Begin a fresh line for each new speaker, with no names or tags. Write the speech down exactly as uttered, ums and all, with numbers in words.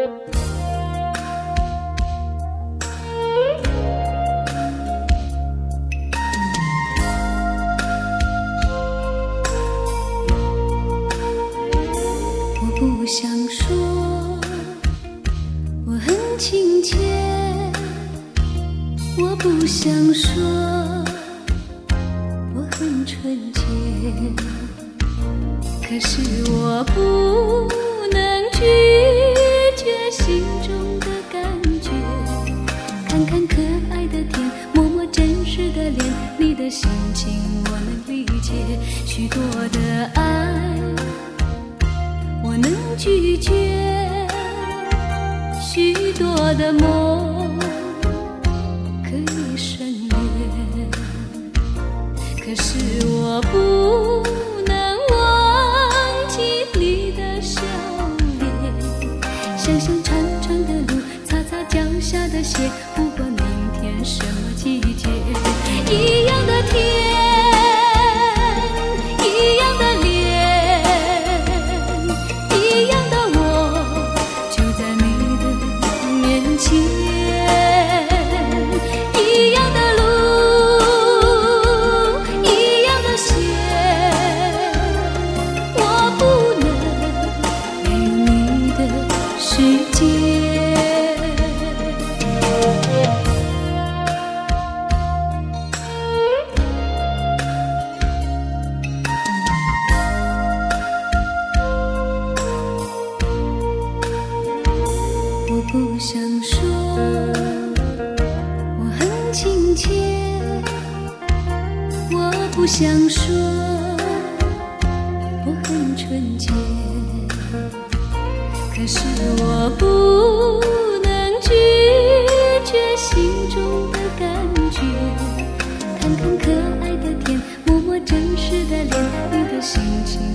不想说我很亲切，我不想说我很纯洁，可是我不能拒绝心中的感觉。看看可爱的天，摸摸真实的脸，你的心情我能理解。许多的爱我能拒绝，许多的梦可以省略，可是我不能忘记你的笑脸。想想长长的路，擦擦脚下的鞋，不管明天什么季节，一样的天，一样的脸，一样的路，一样的鞋，我不能没有你的世界。我不想说我很亲切，我不想说我很纯洁，可是我不能拒绝心中的感觉。看看可爱的天，摸摸真实的脸，你的心情